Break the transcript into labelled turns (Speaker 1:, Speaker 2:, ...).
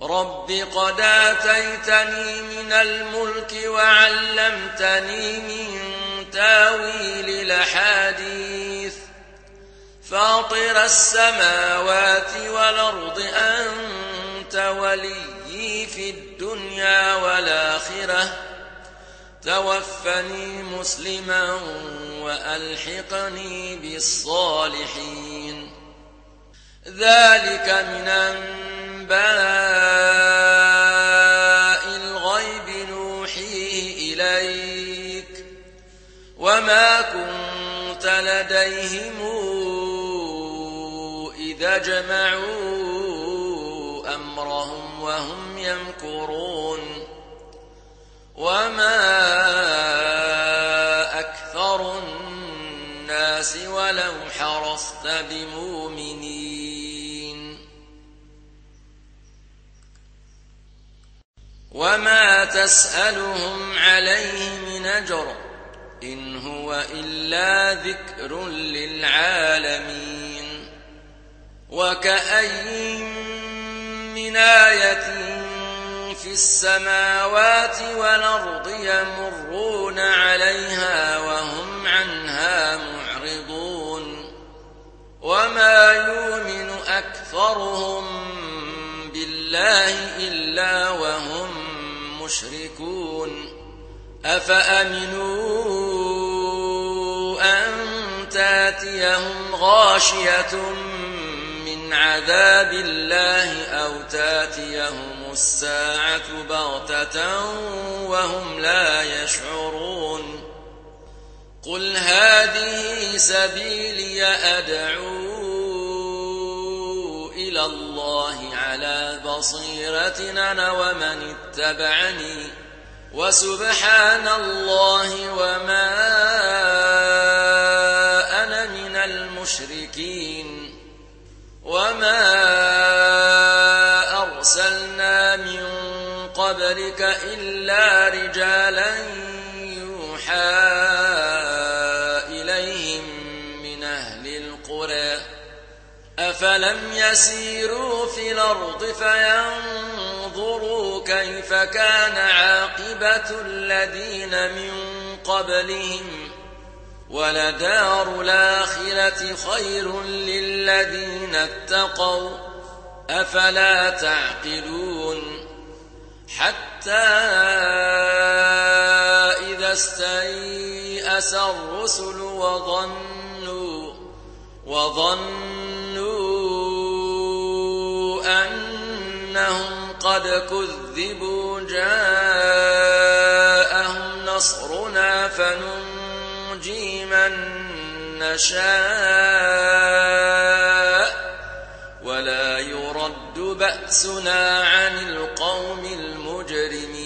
Speaker 1: رب قد آتيتني من الملك وعلمتني من تاويل الأحاديث فاطر السماوات والأرض أنت وليي في الدنيا والآخرة توفني مسلما وألحقني بالصالحين ذلك من أنباء الغيب نوحيه إليك وما كنت لديهم إذا جمعوا أمرهم وهم يمكرون وما أكثر الناس ولو حرصت بمؤمنين وما تسألهم عليه من أجر إن هو إلا ذكر للعالمين وكأين من آية في السماوات والأرض يمرون عليها وهم عنها معرضون وما يؤمن أكثرهم بالله إلا وهم مشركون أفأمنوا أن تاتيهم غاشية من عذاب الله أو تاتيهم الساعة بغتة وهم لا يشعرون قل هذه سبيلي أدعو إلى الله على بصيرة أنا ومن اتبعني وسبحان الله وما أنا من المشركين وما أرسلنا من قبلك إلا رجالا يوحى إليهم من أهل القرى أفلم يسيروا في الأرض فينظروا كيف كان عاقبة الذين من قبلهم ولدار الآخرة خير للذين اتقوا أفلا تعقلون حتى إذا استيأس الرسل وظنوا أنهم قد كذبوا جاءهم نصرنا فننجي من نشاء ولا يرد بأسنا عن القوم المجرمين